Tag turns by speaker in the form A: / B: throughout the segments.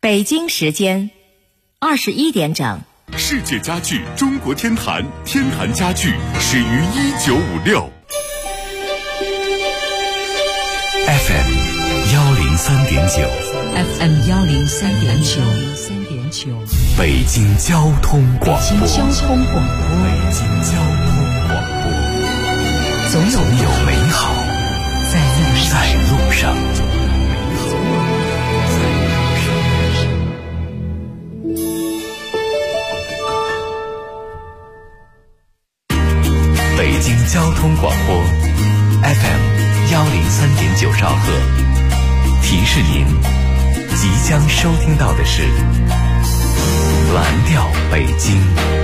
A: 北京时间21点整。
B: 世界家具中国天坛，天坛家具始于1956。FM 103.9
C: FM 103.9，
B: 北京交通广播。
C: 北京交通广播，总有美好在路上。
B: 北京交通广播 FM 103.9兆赫，提示您即将收听到的是蓝调北京。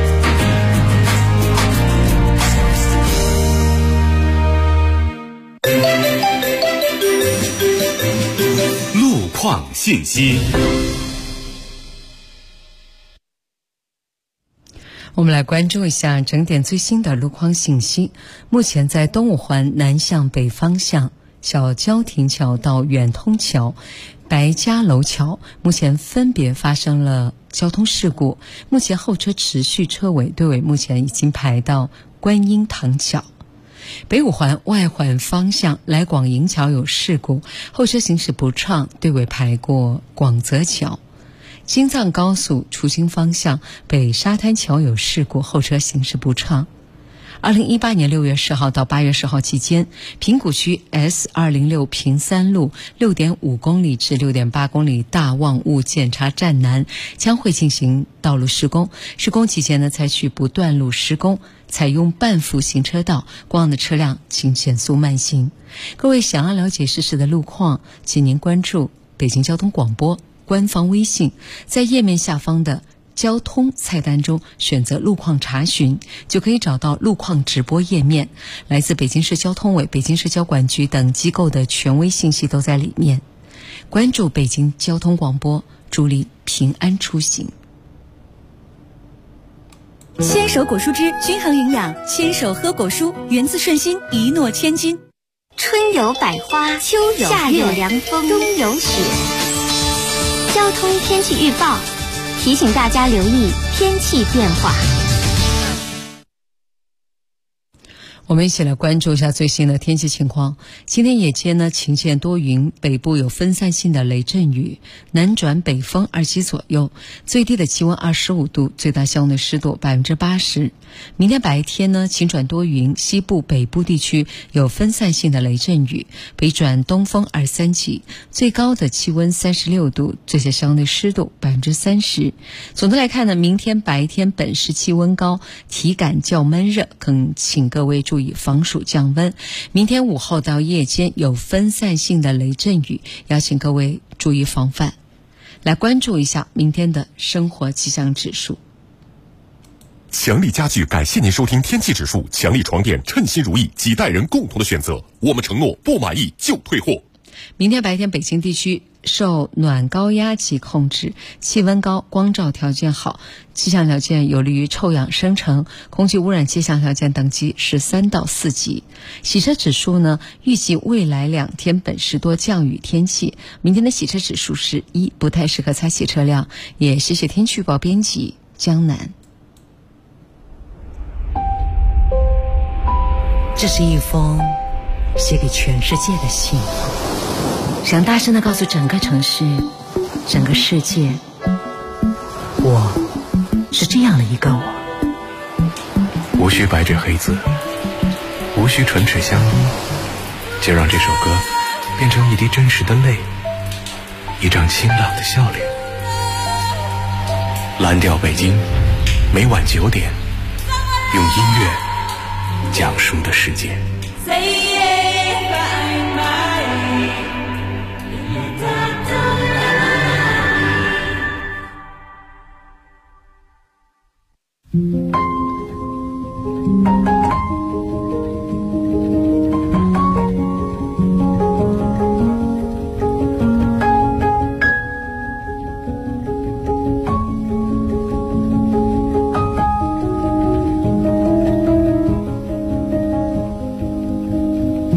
B: 路况信息。
C: 我们来关注一下整点最新的路况信息。目前在东五环南向北方向小交亭桥到远通桥、白家楼桥，目前分别发生了交通事故，目前后车持续车尾队尾目前已经排到观音堂桥。北五环外环方向来广营桥有事故，后车行驶不畅，队尾排过广泽桥。京藏高速出京方向北沙滩桥有事故，后车行驶不畅。2018年6月10号到8月10号期间，平谷区 S206 平三路 6.5 公里至6.8公里大望雾检查站南将会进行道路施工，施工期间采取不断路施工，采用半幅行车道，过往的车辆请减速慢行。各位想要了解实时的路况，请您关注北京交通广播官方微信，在页面下方的交通菜单中选择路况查询，就可以找到路况直播页面，来自北京市交通委、北京市交管局等机构的权威信息都在里面。关注北京交通广播，助力平安出行。
D: 牵手果蔬汁均衡营养，牵手喝果蔬，源自顺心，一诺千金。
E: 春有百花，秋有夏有凉风，冬有雪。交通天气预报提醒大家留意天气变化。
C: 我们一起来关注一下最新的天气情况。今天夜间晴见多云，北部有分散性的雷阵雨，南转北风2级左右，最低的气温25度，最大相对湿度80%。明天白天晴转多云，西部北部地区有分散性的雷阵雨，北转东风23级，最高的气温36度，最小相对湿度30%。总的来看明天白天本市气温高，体感较闷热，更请各位注意防暑降温。明天午后到夜间有分散性的雷阵雨，邀请各位注意防范。来关注一下明天的生活气象指数。
B: 强力家具感谢您收听天气指数。强力床垫，称心如意，几代人共同的选择。我们承诺不满意就退货。
C: 明天白天北京地区受暖高压级控制，气温高，光照条件好，气象条件有利于臭氧生成，空气污染气象条件等级是3到4级。洗车指数预计未来2天本市多降雨天气，明天的洗车指数是1，不太适合擦洗车辆。也谢谢天气预报编辑江南。这是一封写给全世界的信，想大声地告诉整个城市，整个世界，我是这样的一个我。
F: 无需白纸黑字，无需唇齿相依，就让这首歌变成一滴真实的泪，一张清朗的笑脸。蓝调北京，每晚9点，用音乐讲述的世界。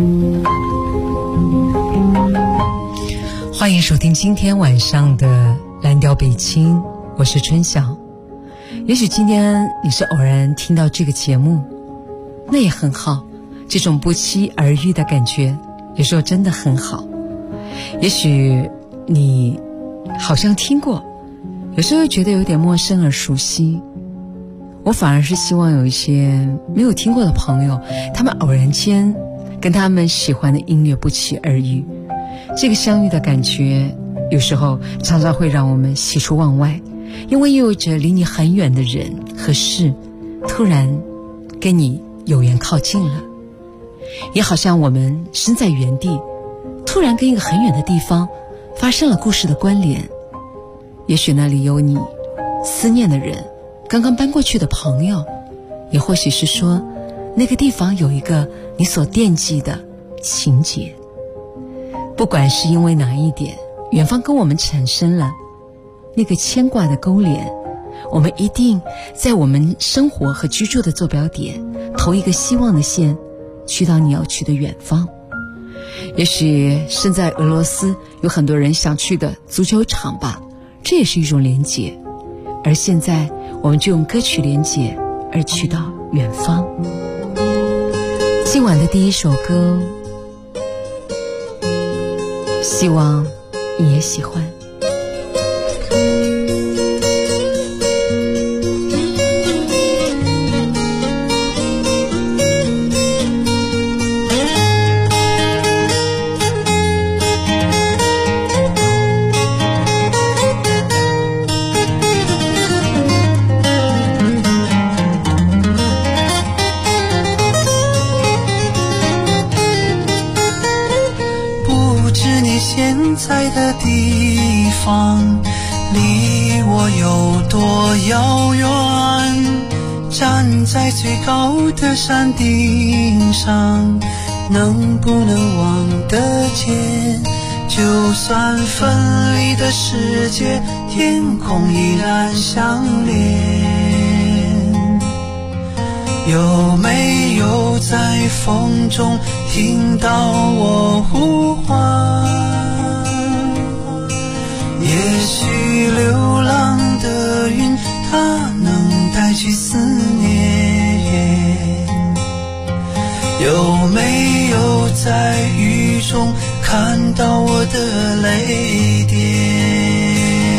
C: 欢迎收听今天晚上的蓝调北京，我是春晓。也许今天你是偶然听到这个节目，那也很好，这种不期而遇的感觉有时候真的很好。也许你好像听过，有时候又觉得有点陌生而熟悉。我反而是希望有一些没有听过的朋友，他们偶然间跟他们喜欢的音乐不期而遇，这个相遇的感觉有时候常常会让我们喜出望外，因为意味着离你很远的人和事突然跟你有缘靠近了，也好像我们身在原地，突然跟一个很远的地方发生了故事的关联。也许那里有你思念的人，刚刚搬过去的朋友，也或许是说那个地方有一个你所惦记的情节。不管是因为哪一点，远方跟我们产生了那个牵挂的勾连，我们一定在我们生活和居住的坐标点投一个希望的线，去到你要去的远方。也许身在俄罗斯有很多人想去的足球场吧，这也是一种连结。而现在我们就用歌曲连结而去到远方。今晚的第一首歌，希望你也喜欢。
G: 在的地方离我有多遥远，站在最高的山顶上，能不能望得见？就算分离的世界，天空依然相连。有没有在风中听到我呼唤？也许流浪的云，它能带去思念。有没有在雨中看到我的泪点？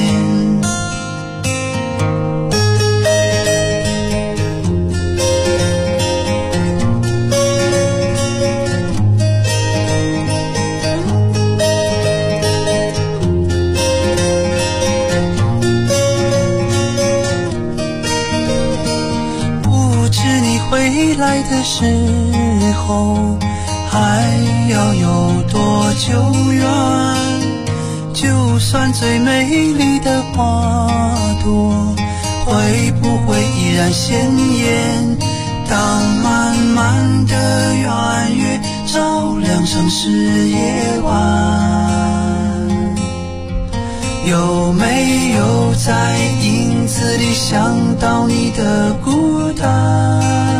G: 回来的时候还要有多久远？就算最美丽的花朵，会不会依然鲜艳？当满满的圆月照亮城市夜晚，有没有在影子里想到你的孤单？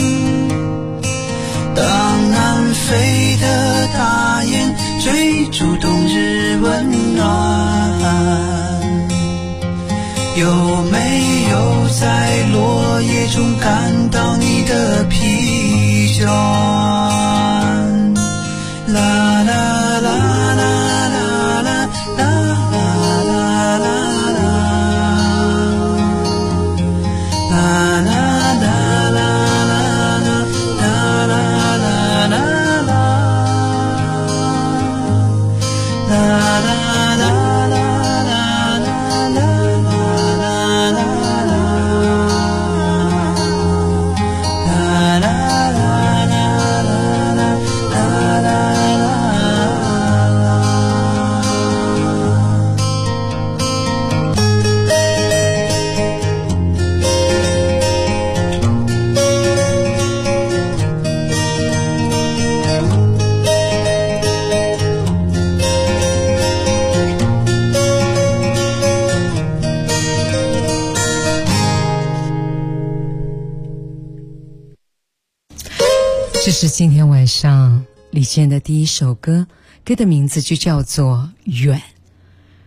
G: 当南飞的大雁追逐冬日温暖，有没有在落叶中感到你的疲倦？啦啦啦啦啦啦啦啦啦
C: 这是今天晚上李健的第一首歌，歌的名字就叫做《远》。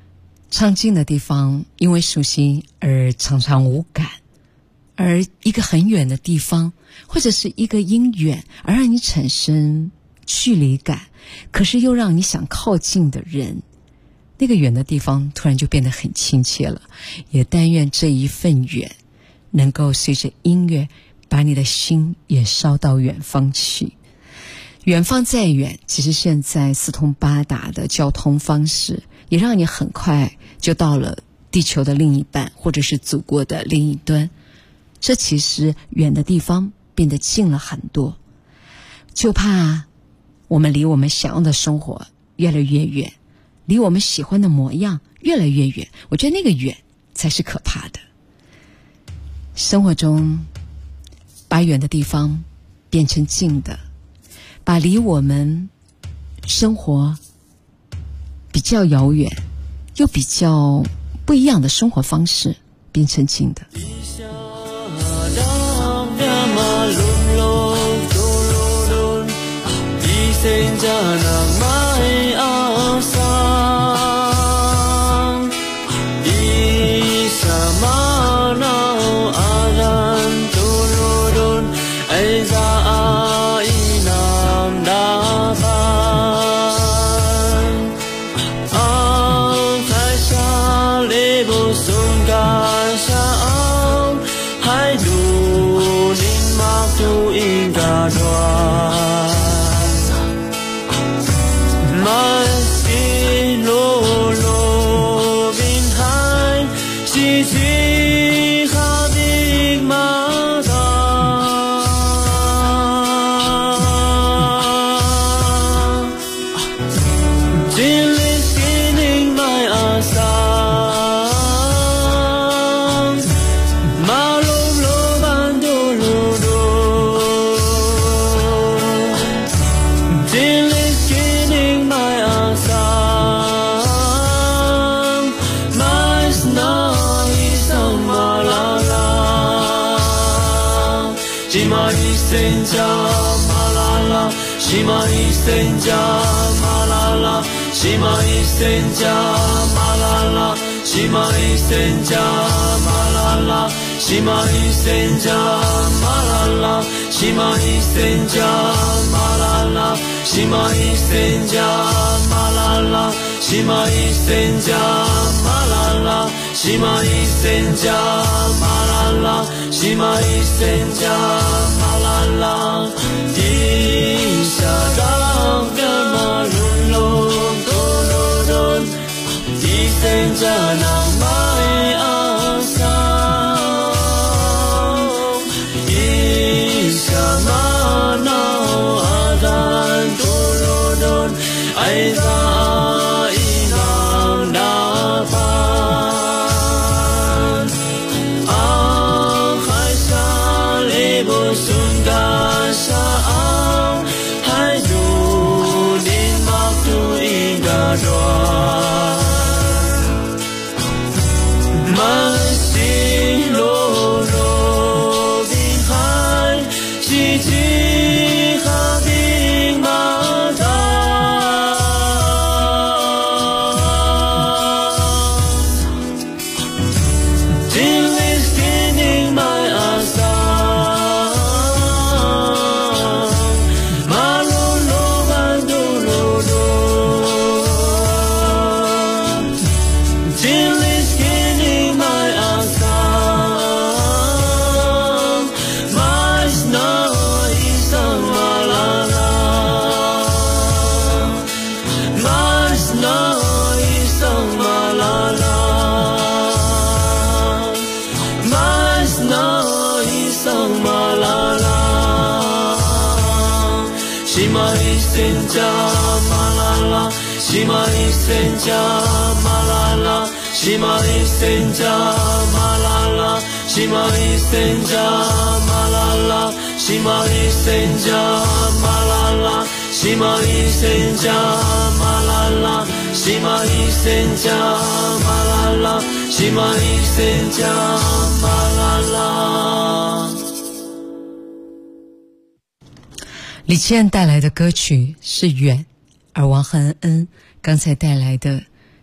C: 唱近的地方因为熟悉而常常无感，而一个很远的地方或者是一个因远而让你产生距离感，可是又让你想靠近的人，那个远的地方突然就变得很亲切了。也但愿这一份远能够随着音乐把你的心也烧到远方去。远方再远，其实现在四通八达的交通方式也让你很快就到了地球的另一半，或者是祖国的另一端。这其实远的地方变得近了很多，就怕我们离我们想要的生活越来越远，离我们喜欢的模样越来越远。我觉得那个远才是可怕的。生活中把远的地方变成近的，把离我们生活比较遥远又比较不一样的生活方式变成近的。李健带来的歌曲是远，而王汉恩刚才带来的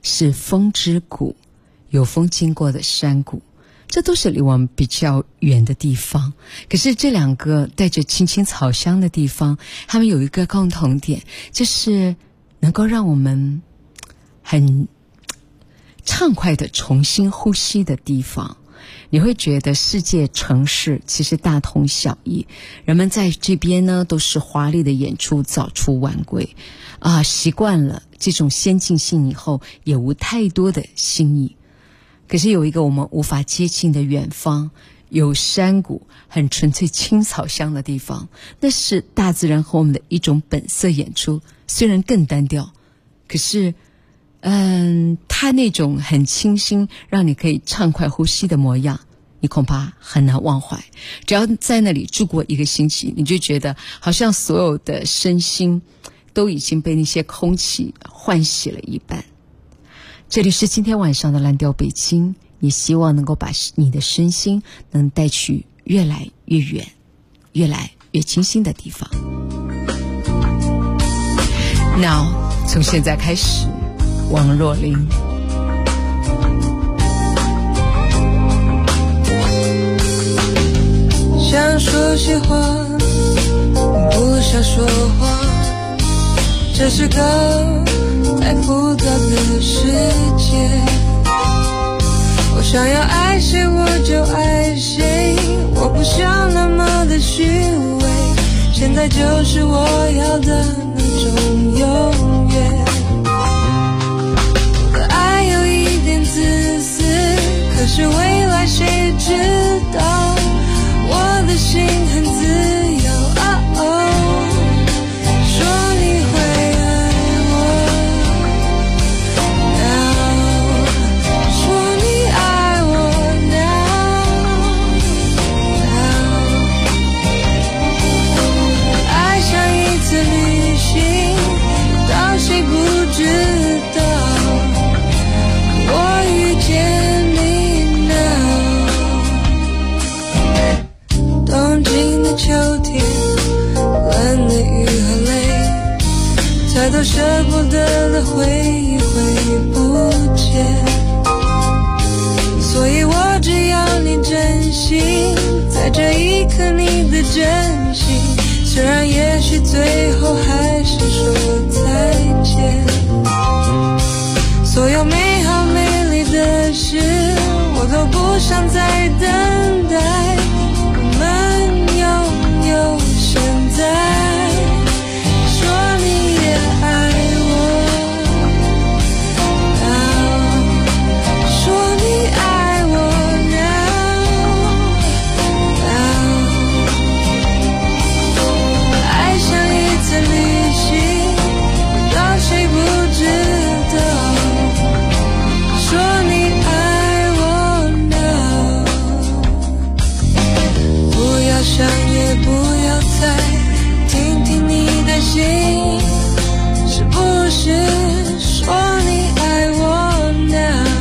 C: 是风之谷，有风经过的山谷，这都是离我们比较远的地方。可是这两个带着青青草香的地方，它们有一个共同点，就是能够让我们很畅快的重新呼吸的地方。你会觉得世界城市其实大同小异，人们在这边呢都是华丽的演出，早出晚归习惯了这种先进性以后，也无太多的新意。可是有一个我们无法接近的远方，有山谷很纯粹青草香的地方，那是大自然和我们的一种本色演出，虽然更单调，可是它那种很清新让你可以畅快呼吸的模样，你恐怕很难忘怀。只要在那里住过一个星期，你就觉得好像所有的身心都已经被那些空气唤洗了一般。这里是今天晚上的蓝调北京，也希望能够把你的身心能带去越来越远越来越清新的地方。 Now 从现在开始，王若琳。
H: 想说些话，不想说话，这是个太复杂的世界。我想要爱谁我就爱谁，我不想那么的虚伪，现在就是我要的那种永远。我的爱有一点自私，可是未来谁知道，我的心很自由。说你会爱我 now， 说你爱我 now。 爱像一次旅行，到谁不知道，我遇见你 now。 东京的秋天，冷的雨和泪，太多舍不得的回忆会不见，所以我只要你真心，在这一刻你的真心，虽然也许最后还是说再见。所有美好美丽的事，我都不想再等待，我们拥有现在。说你也爱我 now， 说你爱我 now。 爱像一次旅行，到谁不知道，说你爱我 now。 不要想也不要猜，听听你的心，是不是说你爱我 now。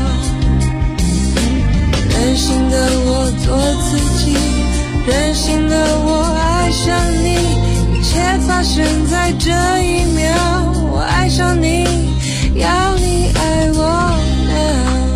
H: 任性的我做自己，任性的我爱上你，一切发生在这一秒，我爱上你，要你爱我 now。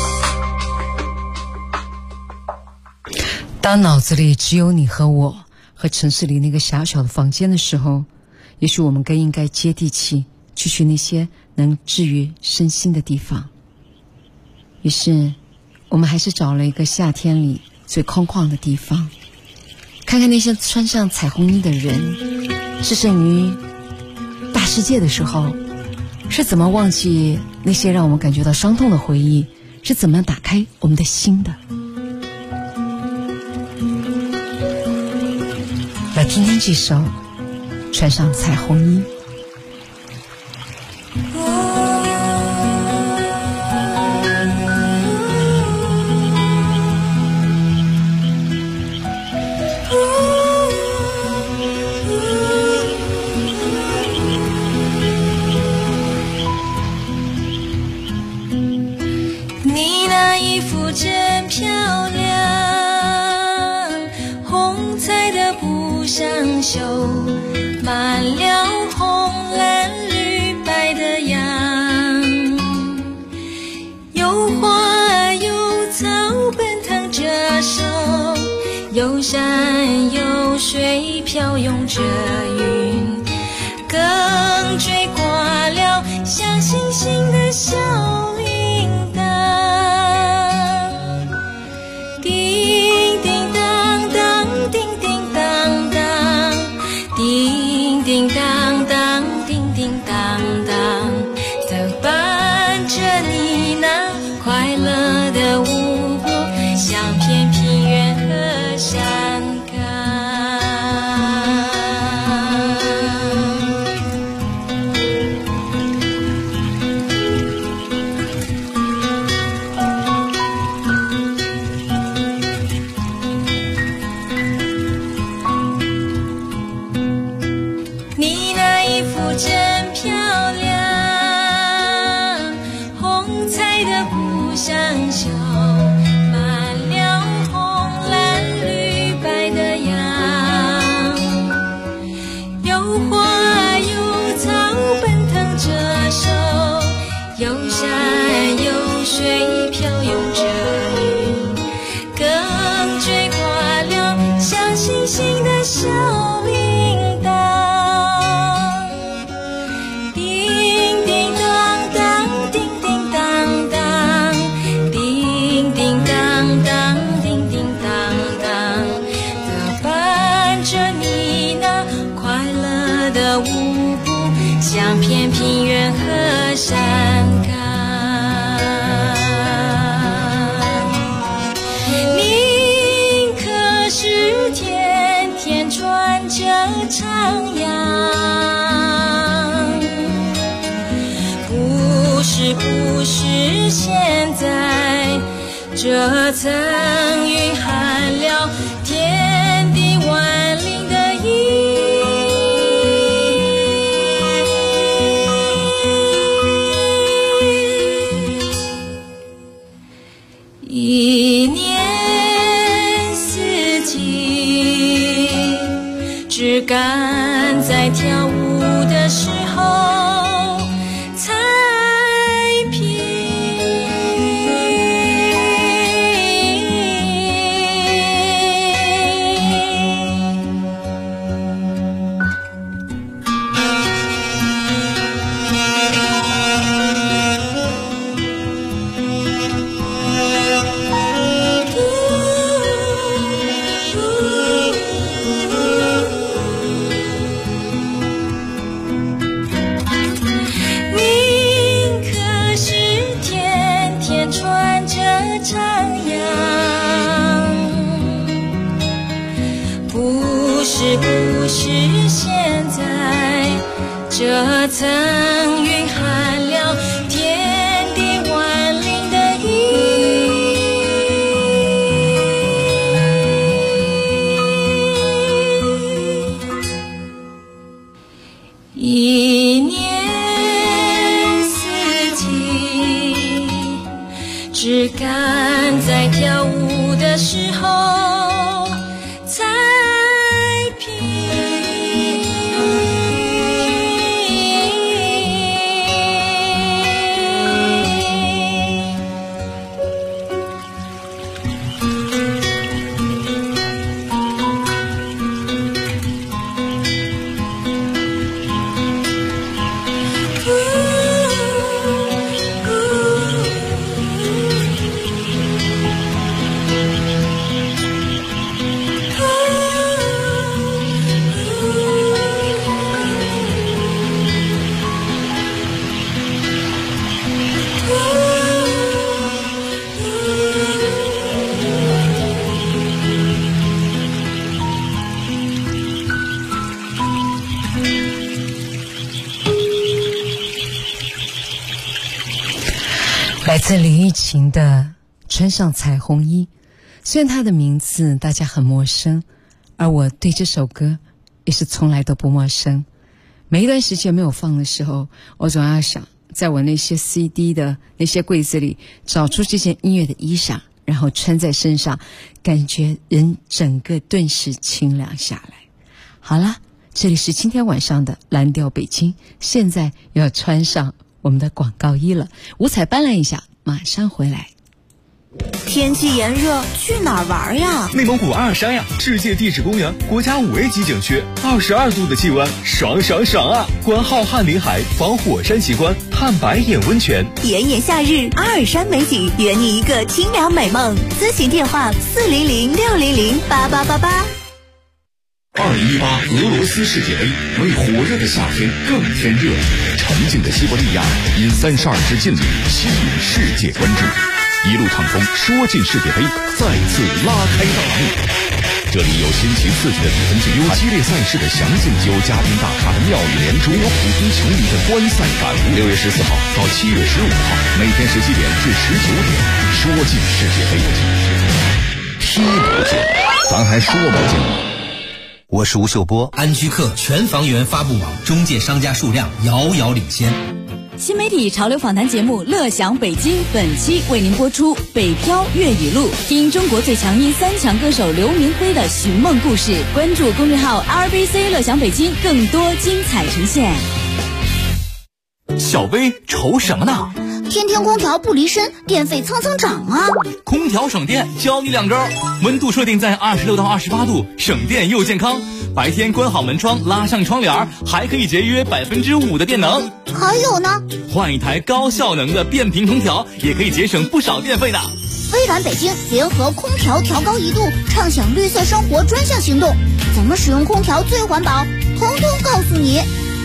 C: 当脑子里只有你和我， 和城市里那个狭小的房间的时候，也许我们更应该接地气，去那些能治愈身心的地方。于是我们还是找了一个夏天里最空旷的地方，看看那些穿上彩虹衣的人，置身于大世界的时候，是怎么忘记那些让我们感觉到伤痛的回忆，是怎么打开我们的心的。来听听这首穿上彩虹衣。
H: 你那衣服真漂亮，红彩的布上绣满了红蓝绿白的样，有花有草奔腾着手，有山有水飘涌着云，更追挂了像星星的小铃铛，叮叮当当，叮叮当当，叮叮当当，叮叮当当，都伴着你那快乐的舞步，像片平原和山岗。你那衣服真漂亮，红彩的布上绣满了红蓝绿白的样，有花有草奔腾着手，有山有水飘涌着云，更追挂了像星星的小铃铛，叮叮当当，叮叮当当，叮叮当当，叮叮当当，都伴着你那快乐的舞步，像片平原和山岗。你可是天天穿着长洋，不是现在这层云含了天地万灵的一年四季，只赶在跳舞的时候才平。不是现在这层云含了天地万灵的一年四季，只赶在跳舞的时候才平。
C: 来自林依晴的穿上彩虹衣，虽然她的名字大家很陌生，而我对这首歌也是从来都不陌生。每一段时间没有放的时候，我总要想在我那些 CD 的那些柜子里找出这件音乐的衣裳，然后穿在身上，感觉人整个顿时清凉下来。好了，这里是今天晚上的蓝调北京，现在要穿上我们的广告衣了，五彩斑斓一下，马上回来。
D: 天气炎热，去哪儿玩呀？
I: 内蒙古阿尔山呀，世界地质公园，国家5A 级景区，22度的气温，爽爽爽啊！观浩瀚林海，访火山奇观，探白眼温泉。
D: 炎炎夏日，阿尔山美景，圆你一个清凉美梦。咨询电话400-600-8888。
B: 2018俄罗斯世界杯为火热的夏天更添热，沉静的西伯利亚因32支劲旅吸引世界关注。一路畅通，说进世界杯再次拉开大幕。这里有新奇刺激的比分剧，有激烈赛事的详尽，有嘉宾大咖的妙语连珠，有普通球迷的观赛感悟。6月14号到7月15号，每天17点至19点，说进世界杯，踢不进，咱还说不进吗？
J: 我是吴秀波，安居客全房源发布网中介商家数量遥遥领先。
D: 新媒体潮流访谈节目《乐享北京》本期为您播出《北漂粤语录》，听中国最强音3强歌手刘明辉的寻梦故事。关注公众号 RBC 乐享北京，更多精彩呈现。
I: 小薇愁什么呢？
E: 天天空调不离身，电费蹭蹭涨啊！
I: 空调省电，教你2招：温度设定在26到28度，省电又健康。白天关好门窗，拉上窗帘，还可以节约5%的电能。
E: 还有呢，
I: 换一台高效能的变频空调，也可以节省不少电费的。
E: 微软北京联合空调调高1度，畅享绿色生活专项行动，怎么使用空调最环保，统统告诉你。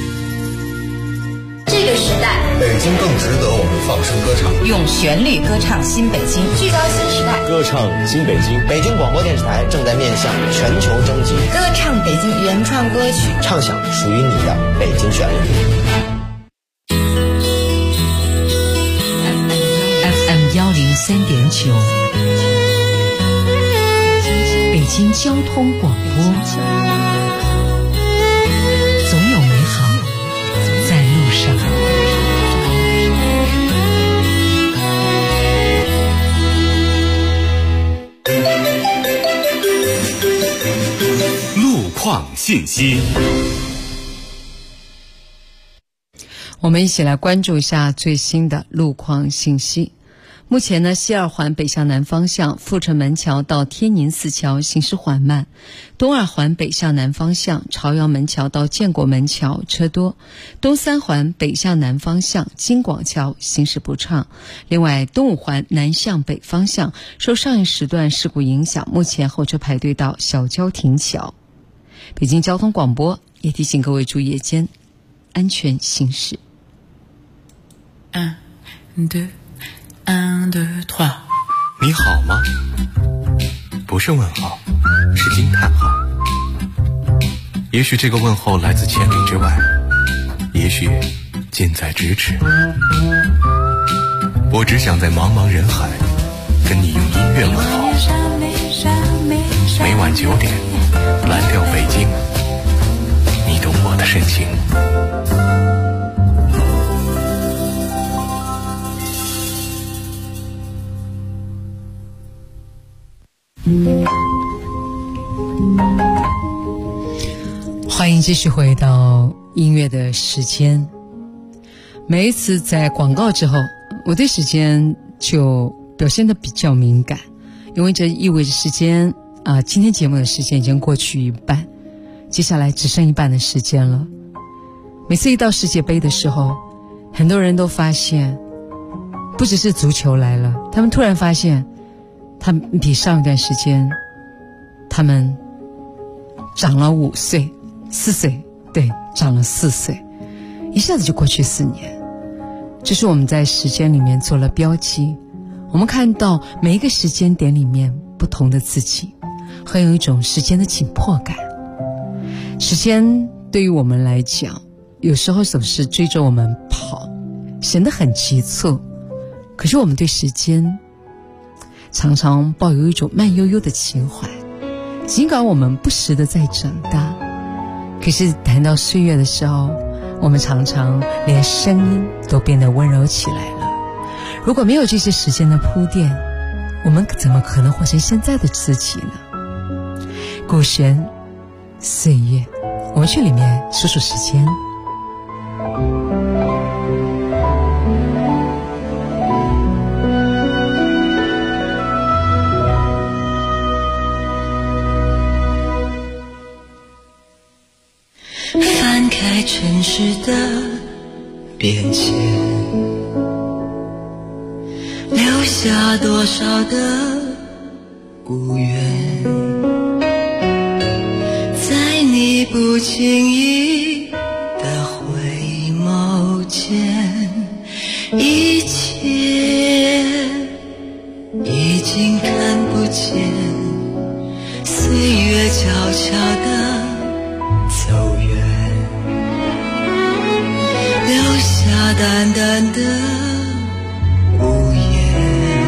K: 这个时代，
L: 北京更值得我们放声歌唱，
A: 用旋律歌唱新北京，
K: 聚焦新时代，
M: 歌唱新北京。
N: 北京广播电视台正在面向全球征集，
K: 歌唱北京原创歌曲，
N: 畅想属于你的北京旋律。
C: FM 103.9，北京交通广播，总有美好在路上。
B: 路况信息，
C: 我们一起来关注一下最新的路况信息。目前呢，西二环北向南方向阜成门桥到天宁寺桥行驶缓慢，东二环北向南方向朝阳门桥到建国门桥车多，东三环北向南方向京广桥行驶不畅。另外，东五环南向北方向受上一时段事故影响，目前后车排队到小交亭桥。北京交通广播也提醒各位注意夜间安全行驶。
F: 你好吗？不是问号，是惊叹号。也许这个问候来自千里之外，也许近在咫尺。我只想在茫茫人海跟你用音乐问候。每晚9点，蓝调北京，你懂我的深情。
C: 欢迎继续回到音乐的时间。每一次在广告之后，我对时间就表现得比较敏感，因为这意味着时间今天节目的时间已经过去一半，接下来只剩一半的时间了。每次一到世界杯的时候，很多人都发现，不只是足球来了，他们突然发现他们比上一段时间他们长了5岁4岁，对，长了4岁，一下子就过去4年。这是我们在时间里面做了标记，我们看到每一个时间点里面不同的自己，会有一种时间的紧迫感。时间对于我们来讲，有时候总是追着我们跑，显得很急促， 可是我们对时间常常抱有一种慢悠悠的情怀，尽管我们不时的在长大，可是谈到岁月的时候，我们常常连声音都变得温柔起来了。如果没有这些时间的铺垫，我们怎么可能活成现在的自己呢？古璇，岁月，我们去里面数数时间。
H: 翻开尘世的变迁，留下多少的孤远，在你不经意的回眸间，一切已经看不见，岁月悄悄地走远，留下淡淡的无言，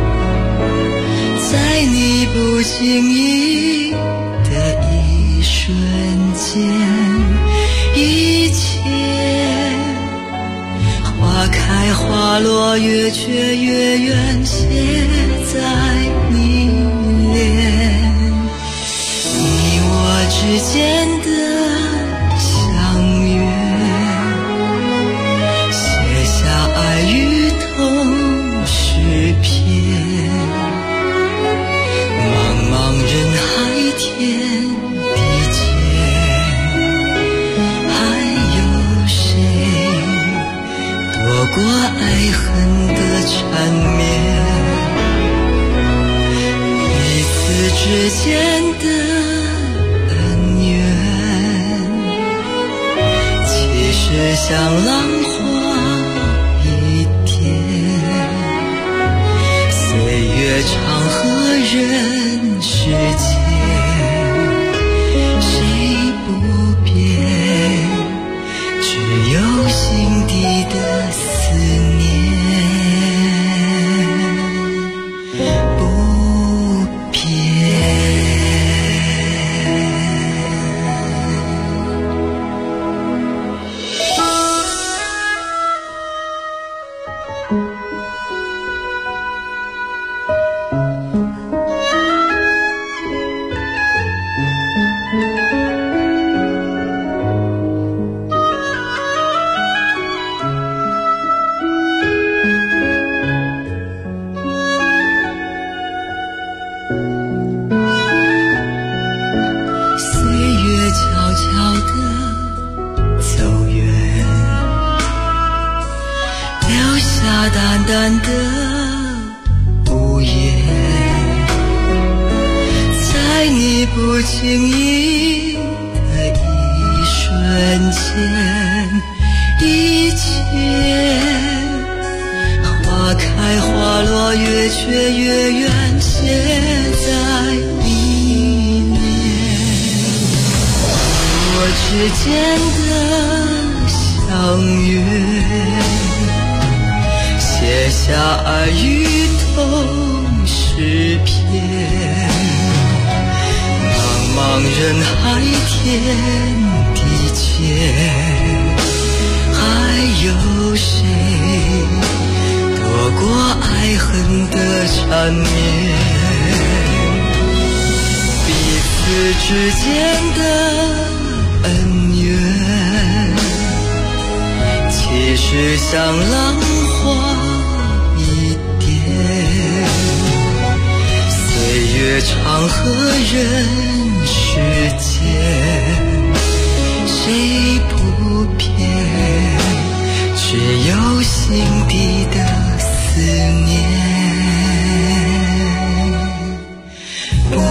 H: 在你不经意的一瞬间，一切花开花落，越缺越远，写在你脸，你我之间的相约，写下爱与痛诗篇，茫茫人海天地间，还有谁躲过爱恨的缠绵，彼此之间的只像浪花一点，岁月长河人世间，谁不变，只有心底的思念不变。淡淡的无言，在你不经意的一瞬间，一切花开花落，越缺越远，写在你脸，我之间的相约，写下爱与痛诗篇，茫茫人海天地间，还有谁躲过爱恨的缠绵，彼此之间的恩怨，其实像浪花一点，岁月长河人世间，谁不变，只有心底的思念不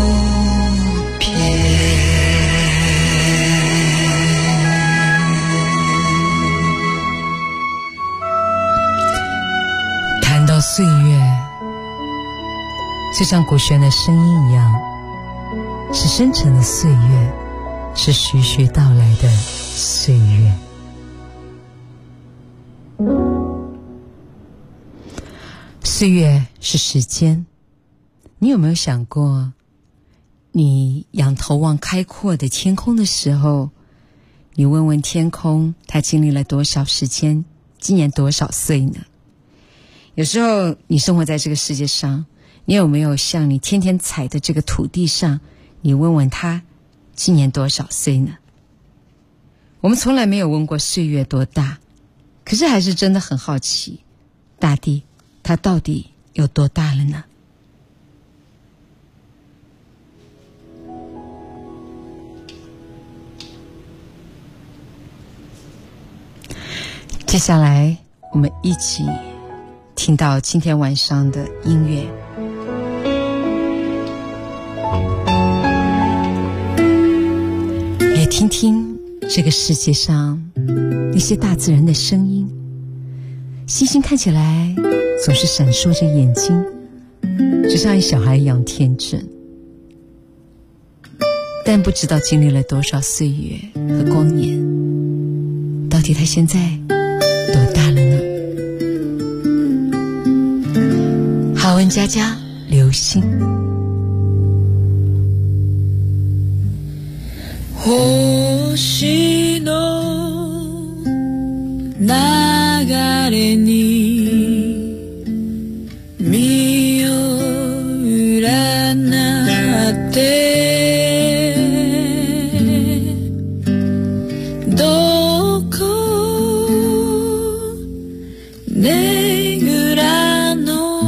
H: 变。
C: 谈到岁月，就像古璇的声音一样，是深沉的岁月，是徐徐到来的岁月。 岁月是时间，你有没有想过，你仰头望开阔的天空的时候，你问问天空，它经历了多少时间，今年多少岁呢？有时候你生活在这个世界上，你有没有像你天天踩的这个土地上，你问问它今年多少岁呢？我们从来没有问过岁月多大，可是还是真的很好奇，大地它到底有多大了呢？接下来我们一起听到今天晚上的音乐，也听听这个世界上那些大自然的声音。星星看起来总是闪烁着眼睛，就像小孩一样天真，但不知道经历了多少岁月和光年，到底他现在多大了呢？好文佳佳，流星。
H: 星の流れに身を占ってどこねぐらの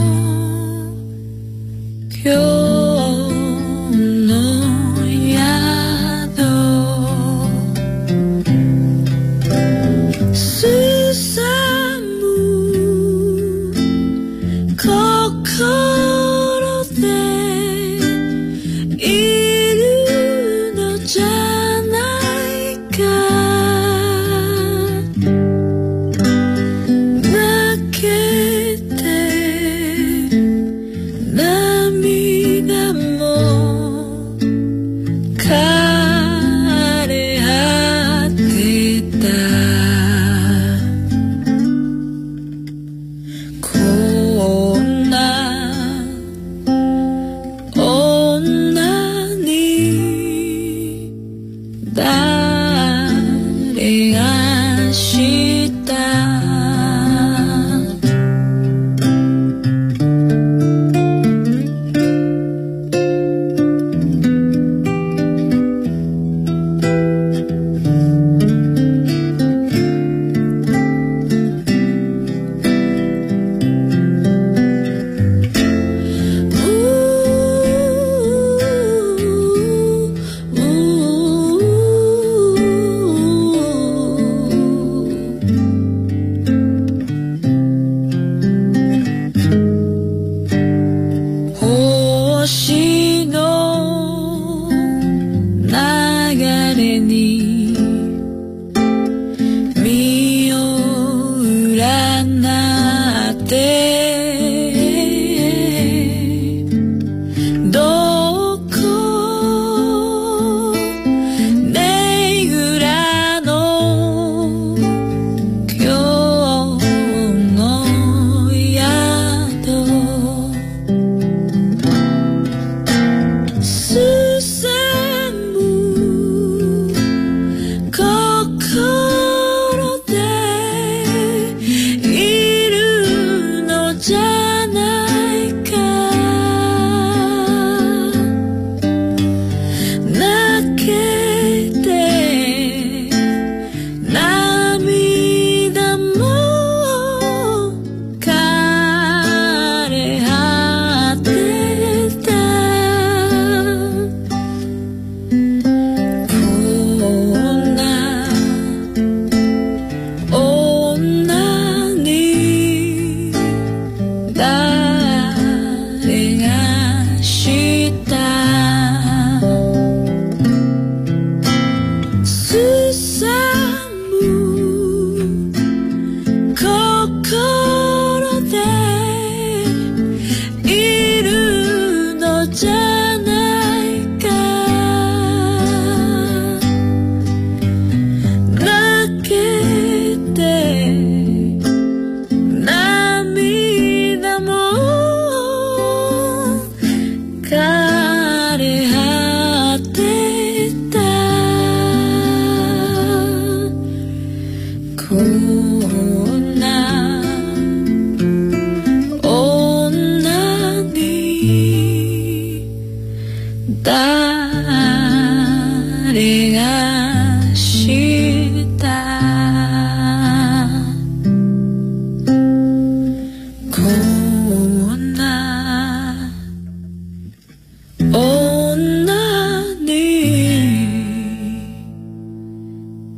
H: 今日の宿すさむ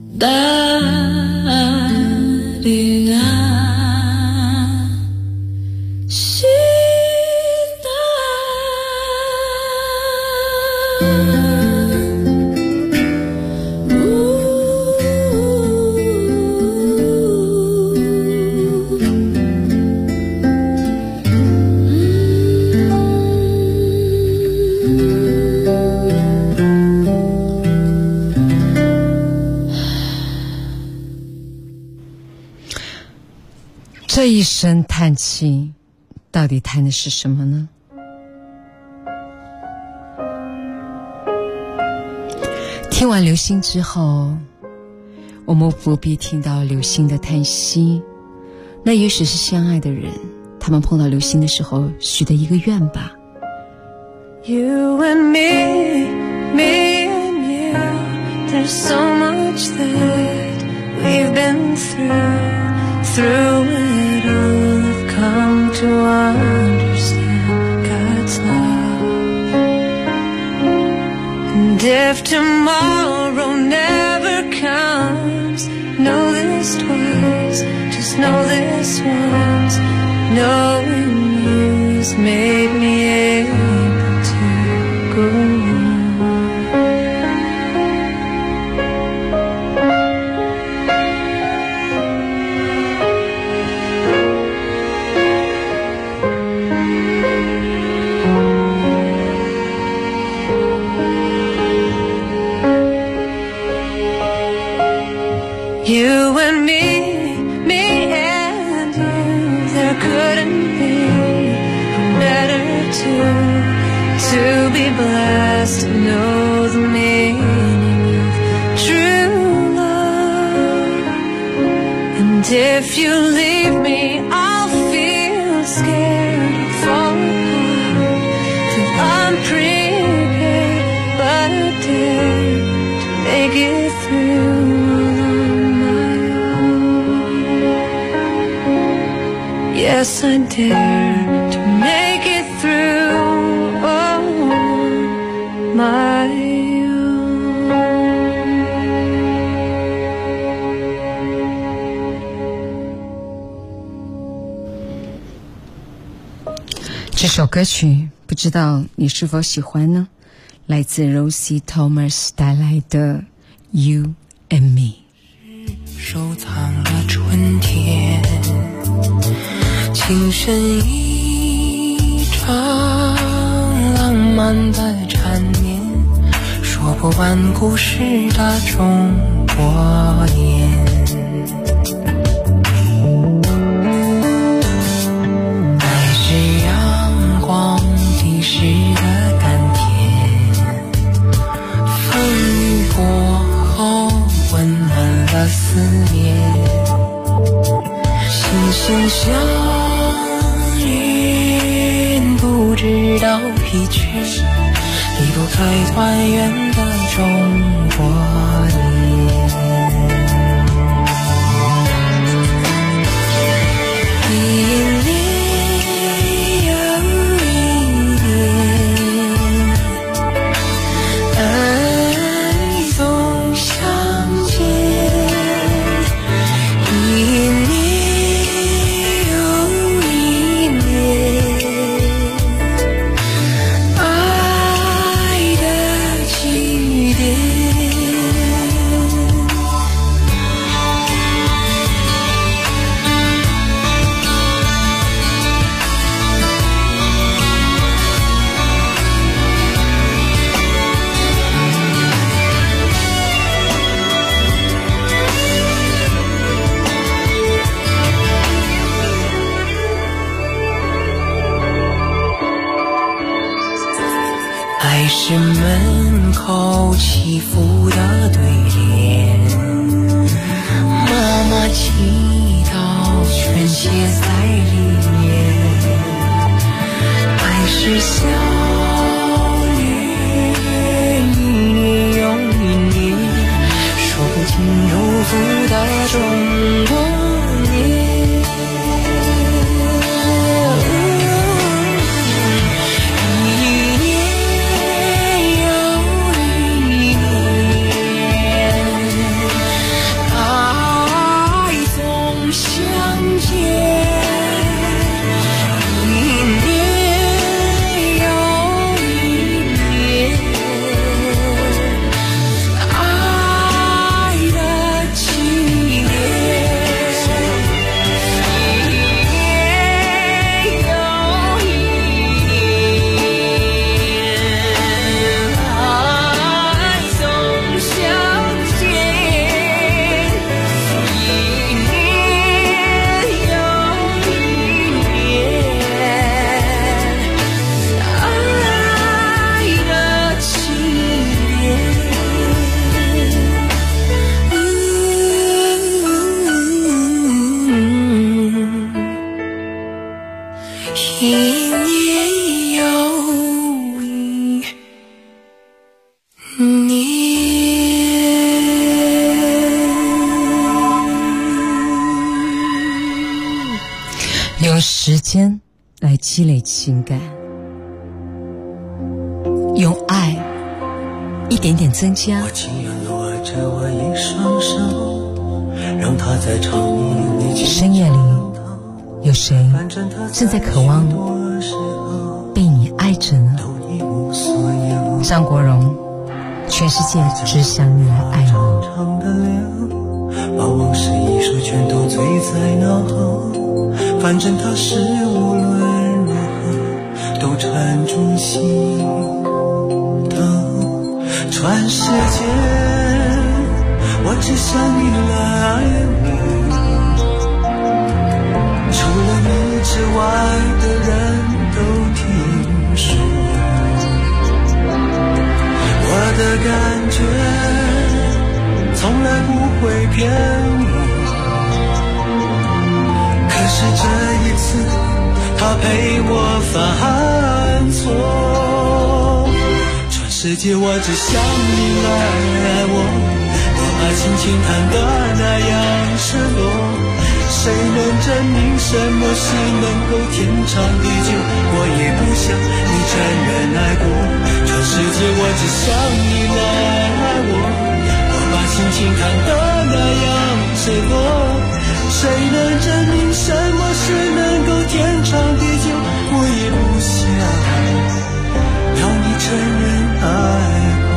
C: 这一声叹气，到底叹的是什么呢？听完流星之后，我们不必听到流星的叹息，那也许是相爱的人，他们碰到流星的时候许的一个愿吧。
H: You and me, me and you, there's so much that we've been through it all, I've come to understand God's love. And if tomorrow never comes, know this twice, just know this once, knowing you's made me able to go on. You and me, me and you, there couldn't be a better two, to be blessed to know the meaning of true love. And if you leave me, I'll feel scared to fall apart, till I'm prepared, but I dare to make it through. Yes, I dare to make it through on my own.
C: 这首歌曲不知道你是否喜欢呢？来自 Rosie Thomas 带来的 You and Me。
G: 收藏了春天，情深一场浪漫的缠绵，说不完故事的中国年。爱是阳光滴湿的甘甜，风雨过后温暖了思念，心心相印，不知道疲倦，离不开团圆的中国年。一年又一年，爱总相见，一年又一年，爱的起点。爱是门口起伏的对联，妈妈祈祷全写在里面。爱是笑脸，一年又一年，说不尽祝福的中国年。
C: 时间来积累情感，用爱一点点增加。
G: 我情愿握着我一双手，让它在长夜里。
C: 深夜里，有谁正在渴望被你爱着呢？张国荣，全世界只想你来爱我。
G: 把往事一说全都醉在脑后，反正它是无论如何都缠住心头。全世界我只想你来爱我，除了你之外的人都听说，我的感觉从来不会骗我，可是这一次他陪我犯错。全世界我只想你来爱我，我把心情弹得那样赤裸，谁能证明什么是能够天长地久？我也不想你承认爱过，全世界我只想你来爱我，心情看得那样赤裸，谁能证明什么是能够天长地久？我也不想要你承认爱过。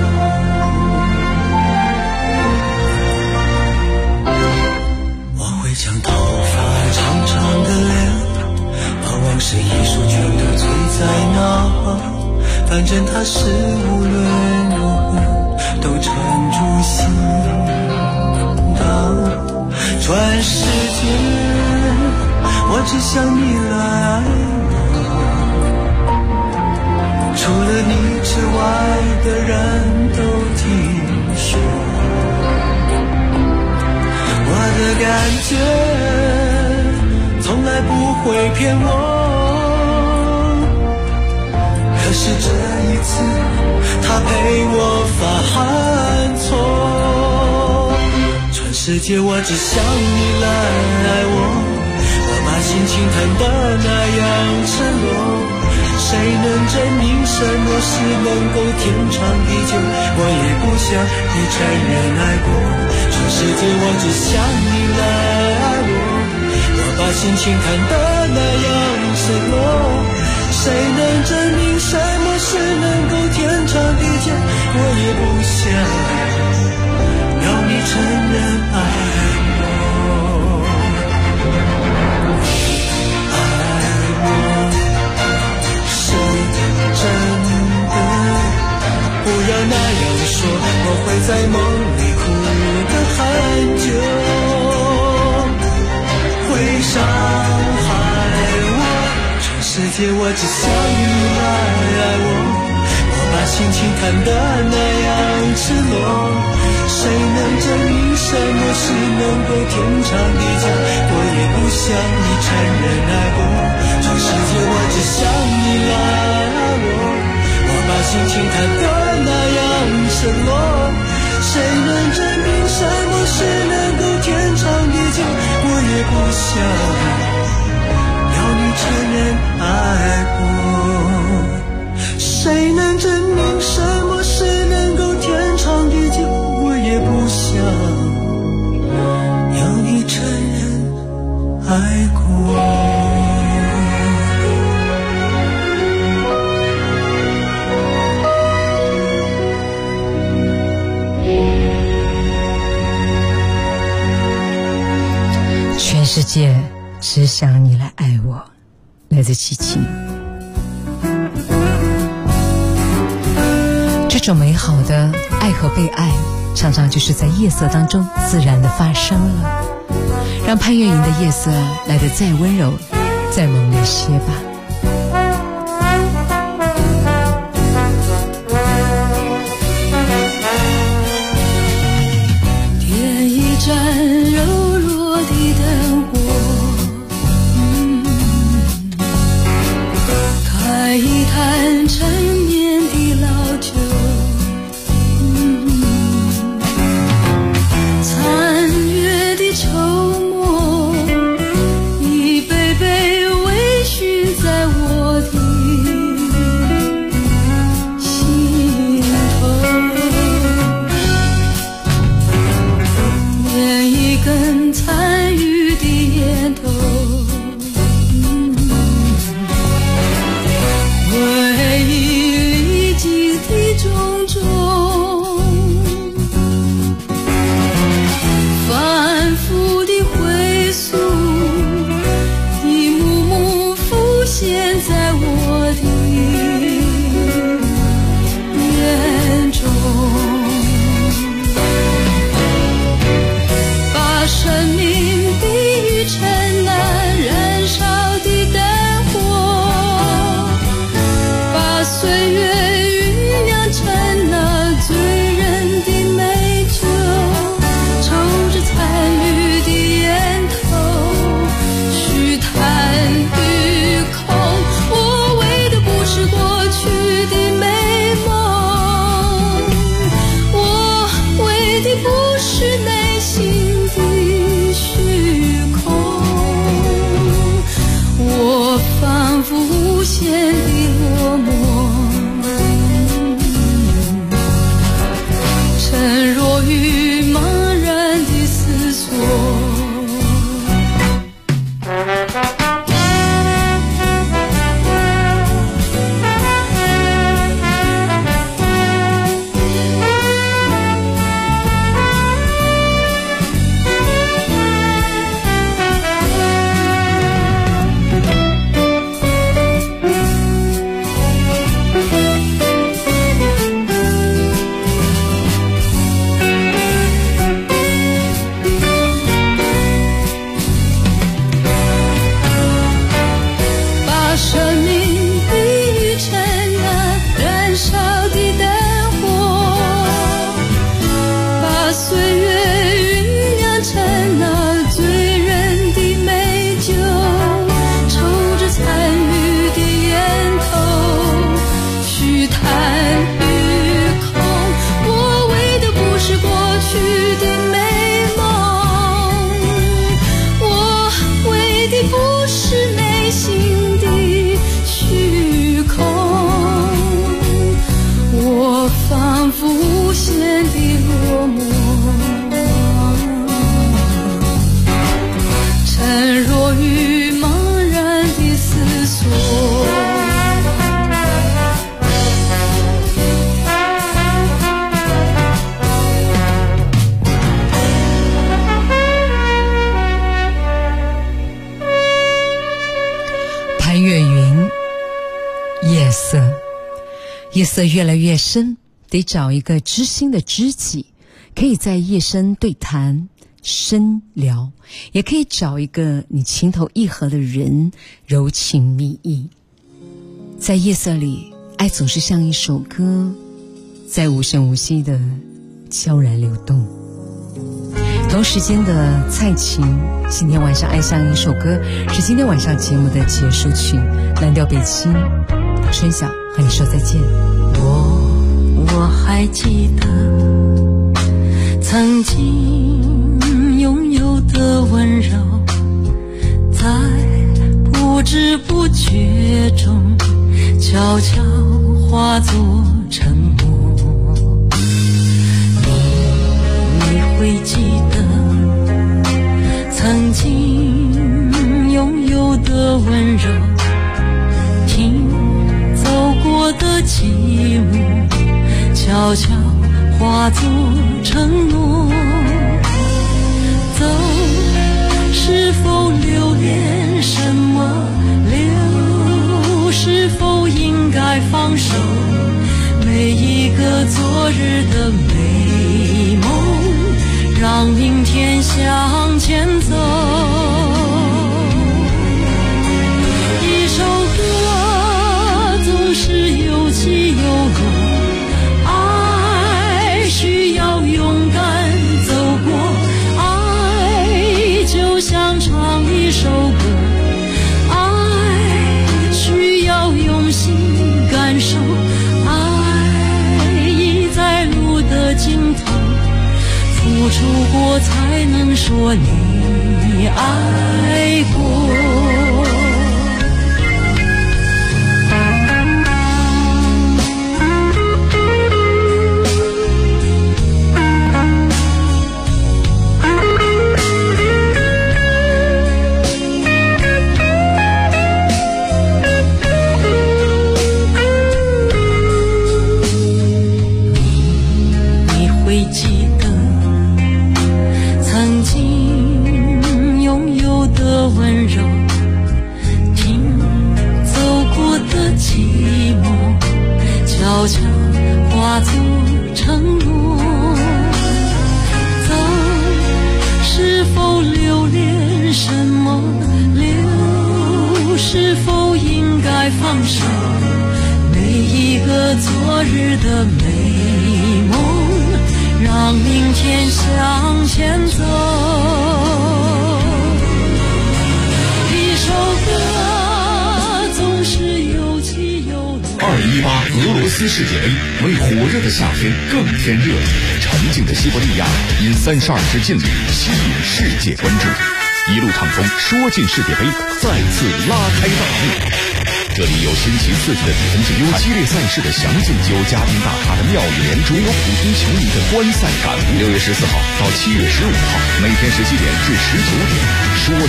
G: 我会将头发长长的留，把往事一束全都醉在脑后，反正它是无论如何都缠住心头。全世界我只想你来爱我，除了你之外的人都听说，我的感觉从来不会骗我，可是这一次他陪我犯错。全世界我只想你来爱我，我把心情弹得那样赤裸，谁能证明什么是能够天长地久？我也不想你承认爱过，全世界我只想你来爱我，我把心情弹得那样赤裸，谁能证明什么是能够天长地久？我也不想要你承认爱我，爱我是真的，不要那样说，我会在梦里哭得很久，会伤害我。全世界我只想你来爱我，我把心情弹得那样赤裸，谁能证明什么是能够天长地久？我也不想你承认爱过，全世界我只想你来爱我，我把心情弹得那样赤裸，谁能证明什么是能够天长地久？我也不想要你承认爱过，谁能证明什么是能够天长地久？我也不想要你承认爱过。
C: 全世界只想你来爱我，来自齐秦。这种美好的爱和被爱，常常就是在夜色当中自然的发生了。让潘越云的夜色来得再温柔，再猛烈些吧。
H: 点一盏柔弱的灯火，开一坛陈年的老酒，残月的愁墨，一杯杯
C: 夜色越来越深，得找一个知心的知己，可以在夜深对谈深聊，也可以找一个你情投意合的人柔情蜜意。在夜色里，爱总是像一首歌，在无声无息的悄然流动。同时间的蔡琴今天晚上爱像一首歌，是今天晚上节目的结束曲。蓝调北京，春晓和你说再见。
H: 我还记得曾经拥有的温柔，在不知不觉中悄悄化作沉默。你会记得曾经拥有的温柔，听走过的寂寞，悄悄化作承诺。走，是否留恋什么？留，是否应该放手？每一个昨日的美梦，让明天向前走。一首歌总是有起有落，爱需要勇敢走过，爱就像唱一首歌，爱需要用心感受，爱已在路的尽头，付出过才能说你爱过。悄悄化作承诺。走，是否留恋什么？留，是否应该放手？每一个昨日的美梦，让明天向前走。一首歌总是有起有落。
M: 2018俄罗斯世界杯为火热的夏天更添热情，沉静的西伯利亚因32支劲旅吸引世界关注，一路畅通，说进世界杯再次拉开大幕。这里有新奇刺激的比分精彩，有激烈赛事的详尽，有嘉宾大咖的妙语连珠，有普通球迷的观赛感悟。6月14号到7月15号，每天17点至19点，说